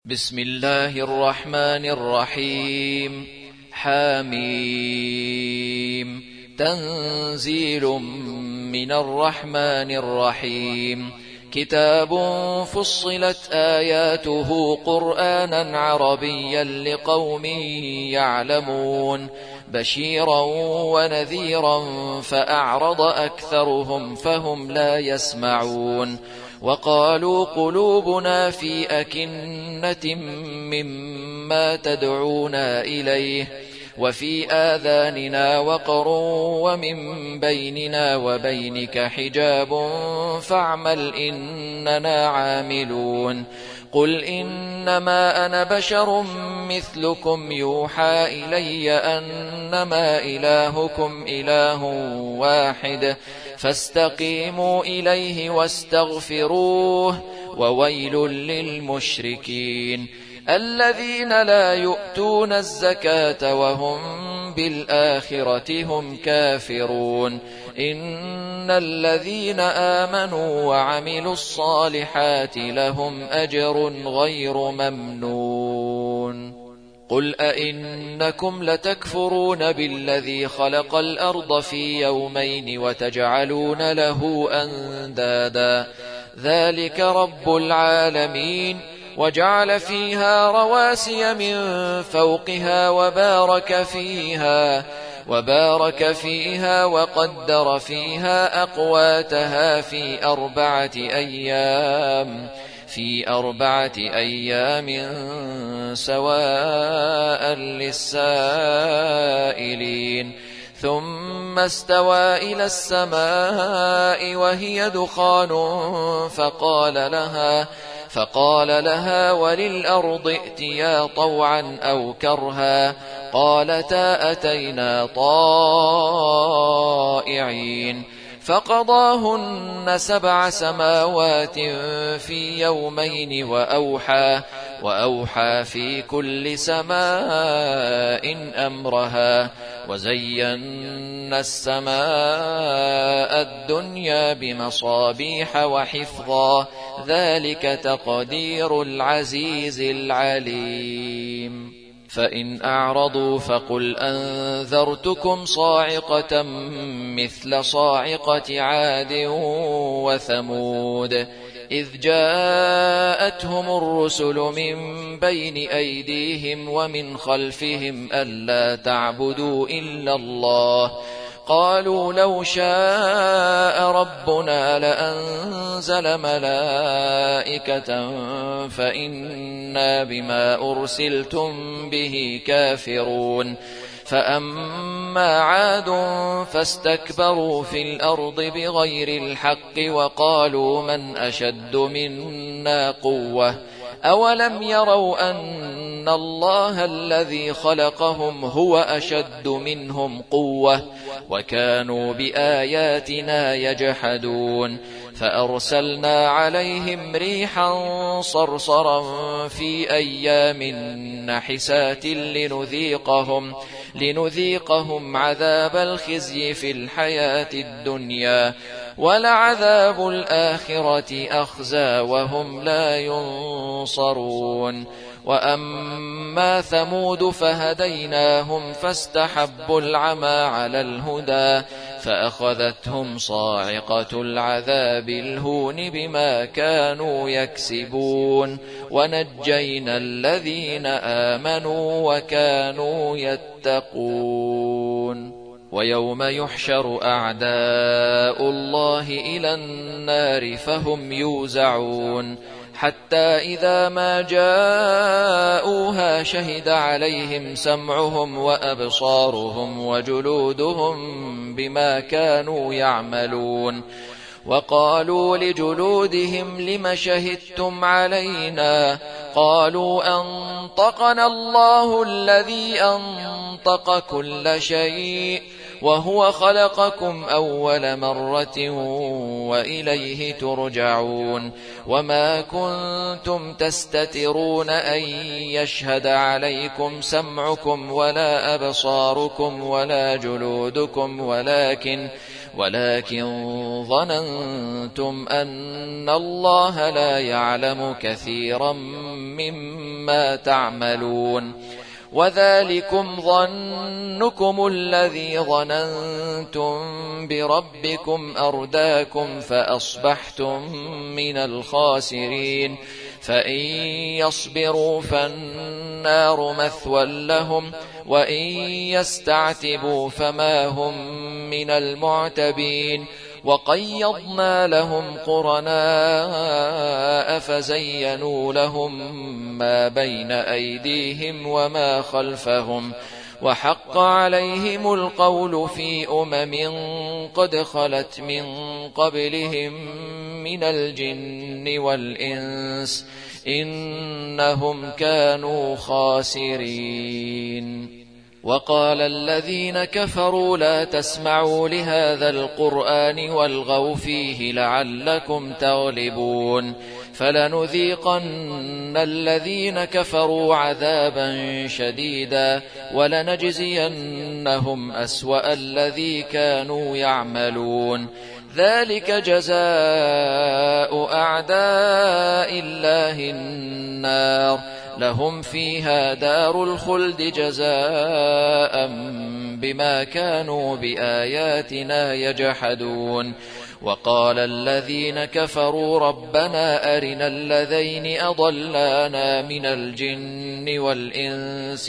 بسم الله الرحمن الرحيم. حاميم. تنزيل من الرحمن الرحيم. كتاب فصلت آياته قرآنا عربيا لقوم يعلمون بشيرا ونذيرا فأعرض أكثرهم فهم لا يسمعون وقالوا قلوبنا في أكنة مما تدعونا إليه وفي آذاننا وقر ومن بيننا وبينك حجاب فاعمل إننا عاملون قل إنما أنا بشر مثلكم يوحى إلي أنما إلهكم إله واحد فاستقيموا إليه واستغفروه وويل للمشركين الذين لا يؤتون الزكاة وهم بالآخرة هم كافرون إن الذين آمنوا وعملوا الصالحات لهم أجر غير ممنون قل أئنكم لتكفرون بالذي خلق الأرض في يومين وتجعلون له أندادا ذلك رب العالمين وجعل فيها رواسي من فوقها وبارك فيها وقدر فيها أقواتها في أربعة أيام سواء للسائلين ثم استوى إلى السماء وهي دخان فقال لها وللأرض ائتيا طوعا أو كرها قالتا أتينا طائعين فقضاهن 7 سماوات في يومين وأوحى في كل سماء أمرها وزينا السماء الدنيا بمصابيح وحفظا ذلك تقدير العزيز العليم فإن أعرضوا فقل أنذرتكم صاعقة مثل صاعقة عاد وثمود إذ جاءتهم الرسل من بين أيديهم ومن خلفهم ألا تعبدوا إلا الله قالوا لو شاء ربنا لأنزل ملائكة فإنا بما أرسلتم به كافرون فأما عاد فاستكبروا في الأرض بغير الحق وقالوا من أشد منا قوة أولم يروا أن الله الذي خلقهم هو أشد منهم قوة وكانوا بآياتنا يجحدون فأرسلنا عليهم ريحا صرصرا في أيام نحسات لنذيقهم عذاب الخزي في الحياة الدنيا ولعذاب الآخرة أخزى وهم لا ينصرون وأما ثمود فهديناهم فاستحبوا العمى على الهدى فأخذتهم صاعقة العذاب الهون بما كانوا يكسبون ونجينا الذين آمنوا وكانوا يتقون ويوم يحشر أعداء الله إلى النار فهم يوزعون حتى إذا ما جاءوها شهد عليهم سمعهم وأبصارهم وجلودهم بما كانوا يعملون وقالوا لجلودهم لم شهدتم علينا قالوا أنطقنا الله الذي أنطق كل شيء وهو خلقكم أول مرة وإليه ترجعون وما كنتم تستترون أن يشهد عليكم سمعكم ولا أبصاركم ولا جلودكم ولكن ظننتم أن الله لا يعلم كثيرا مما تعملون وذلكم ظنكم الذي ظننتم بربكم أرداكم فأصبحتم من الخاسرين فإن يصبروا فالنار مثوى لهم وإن يستعتبوا فما هم من المعتبين وقيضنا لهم قرناء فزينوا لهم ما بين أيديهم وما خلفهم وحق عليهم القول في قد خلت من قبلهم من الجن والإنس إنهم كانوا خاسرين وقال الذين كفروا لا تسمعوا لهذا القرآن والغوا فيه لعلكم تغلبون فلنذيقن الذين كفروا عذابا شديدا ولنجزينهم أسوأ الذي كانوا يعملون ذلك جزاء أعداء الله النار لهم فيها دار الخلد جزاء بما كانوا بآياتنا يجحدون وقال الذين كفروا ربنا أرنا الذين أضلانا من الجن والإنس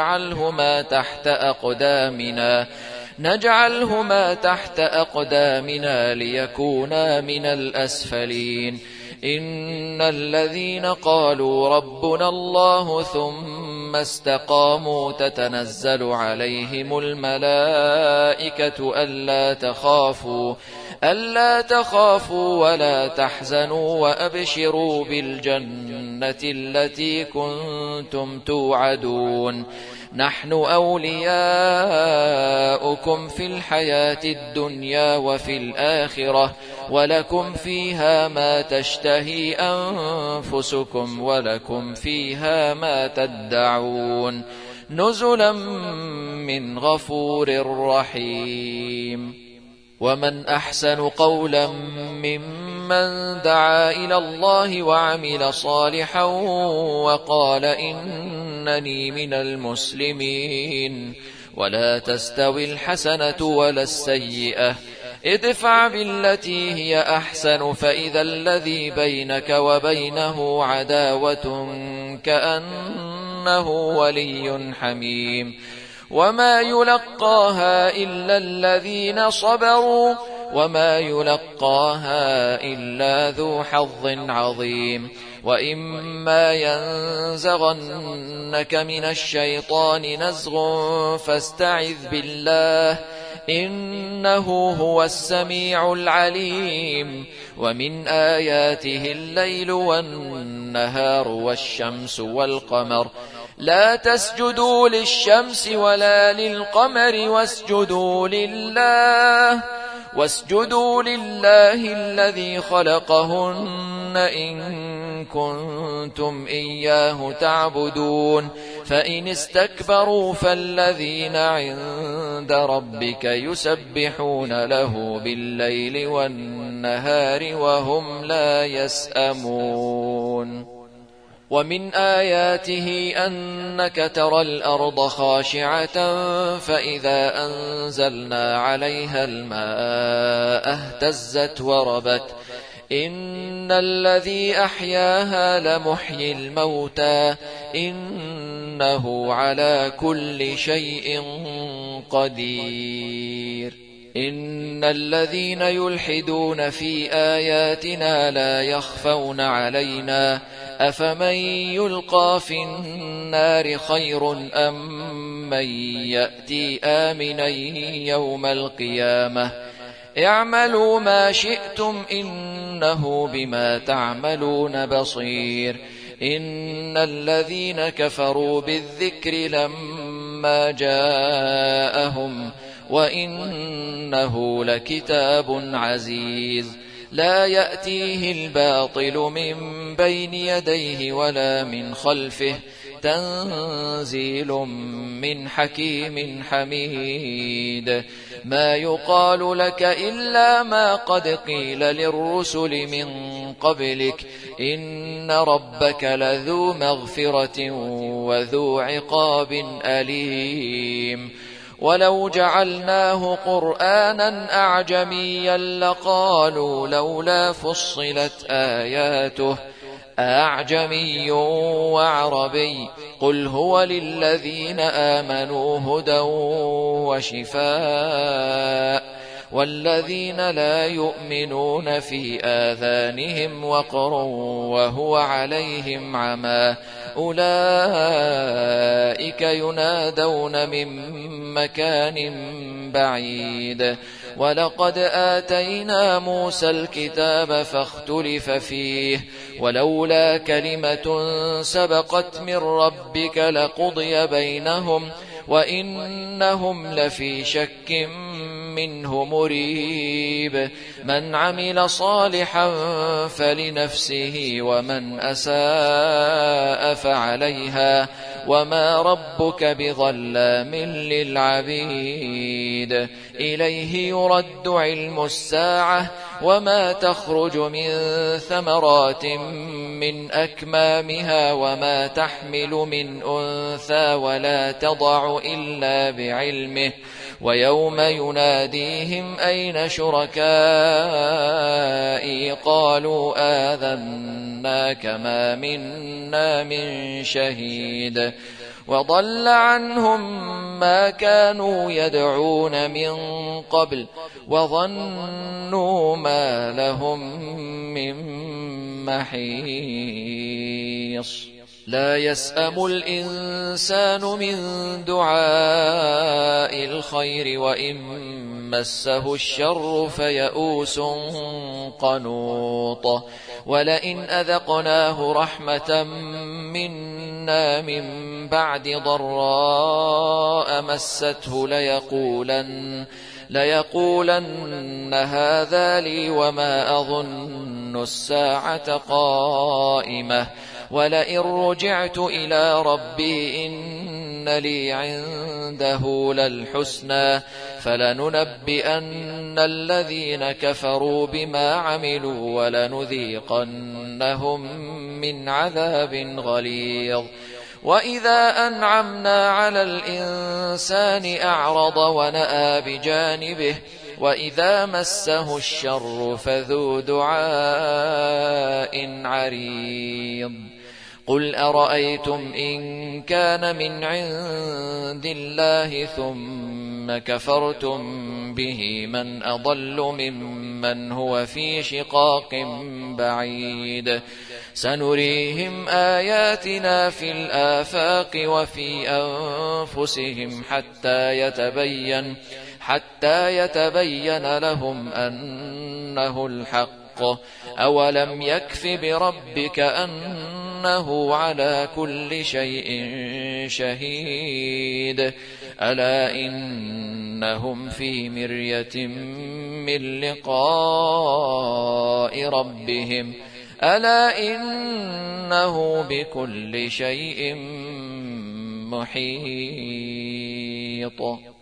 نجعلهما تحت أقدامنا ليكونا من الأسفلين إن الذين قالوا ربنا الله ثم استقاموا تتنزل عليهم الملائكة ألا تخافوا ولا تحزنوا وأبشروا بالجنة التي كنتم توعدون نحن أولياؤكم في الحياة الدنيا وفي الآخرة ولكم فيها ما تشتهي أنفسكم ولكم فيها ما تدعون نزلا من غفور رحيم ومن أحسن قولا ممن دعا إلى الله وعمل صالحا وقال إنني من المسلمين ولا تستوي الحسنة ولا السيئة ادفع بالتي هي أحسن فإذا الذي بينك وبينه عداوة كأنه ولي حميم وما يلقاها إلا الذين صبروا وما يلقاها إلا ذو حظ عظيم وإما ينزغنك من الشيطان نزغ فاستعذ بالله إنه هو السميع العليم ومن آياته الليل والنهار والشمس والقمر لا تسجدوا للشمس ولا للقمر واسجدوا لله الذي خلقهن إن كنتم إياه تعبدون فإن استكبروا فالذين عند ربك يسبحون له بالليل والنهار وهم لا يسأمون ومن آياته أنك ترى الأرض خاشعة فإذا أنزلنا عليها الماء اهتزت وربت إن الذي أحياها لمحيي الموتى إنه على كل شيء قدير إن الذين يلحدون في آياتنا لا يخفون علينا أفمن يلقى في النار خير أم من يأتي آمنا يوم القيامة اعملوا ما شئتم إنه بما تعملون بصير إن الذين كفروا بالذكر لما جاءهم وإنه لكتاب عزيز لا يأتيه الباطل من بين يديه ولا من خلفه تنزيل من حكيم حميد ما يقال لك إلا ما قد قيل للرسل من قبلك إن ربك لذو مغفرة وذو عقاب أليم ولو جعلناه قرآنا أعجميا لقالوا لولا فصلت آياته أعجمي وعربي قل هو للذين آمنوا هدى وشفاء والذين لا يؤمنون في آذانهم وقر وهو عليهم عمى أولئك ينادون من مكان بعيد ولقد آتينا موسى الكتاب فاختلف فيه ولولا كلمة سبقت من ربك لقضي بينهم وإنهم لفي شك منه مريب من عمل صالحا فلنفسه ومن أساء فعليها وما ربك بظلام للعبيد إليه يرد علم الساعة وما تخرج من ثمرات من أكمامها وما تحمل من أنثى ولا تضع إلا بعلمه ويوم يناديهم أين شركائي قالوا آذناك ما منا من شهيد وضل عنهم ما كانوا يدعون من قبل وظنوا ما لهم من محيص لا يسأم الإنسان من دعاء الخير وإن مسه الشر فيئوس قنوط ولئن أذقناه رحمة منا من بعد ضراء مسته ليقولن هذا لي وما أظن الساعة قائمة ولئن رجعت إلى ربي إن لي عنده للحسنى فلننبئن الذين كفروا بما عملوا ولنذيقنهم من عذاب غليظ وإذا أنعمنا على الإنسان أعرض ونأى بجانبه وإذا مسه الشر فذو دعاء عريض قل أرأيتم إن كان من عند الله ثم كفرتم به من أضل ممن هو في شقاق بعيد سنريهم آياتنا في الآفاق وفي أنفسهم حتى يتبين لهم أنه الحق أولم يكف بربك أنه على كل شيء شهيد ألا إنهم في مرية من لقاء ربهم ألا إنه بكل شيء محيط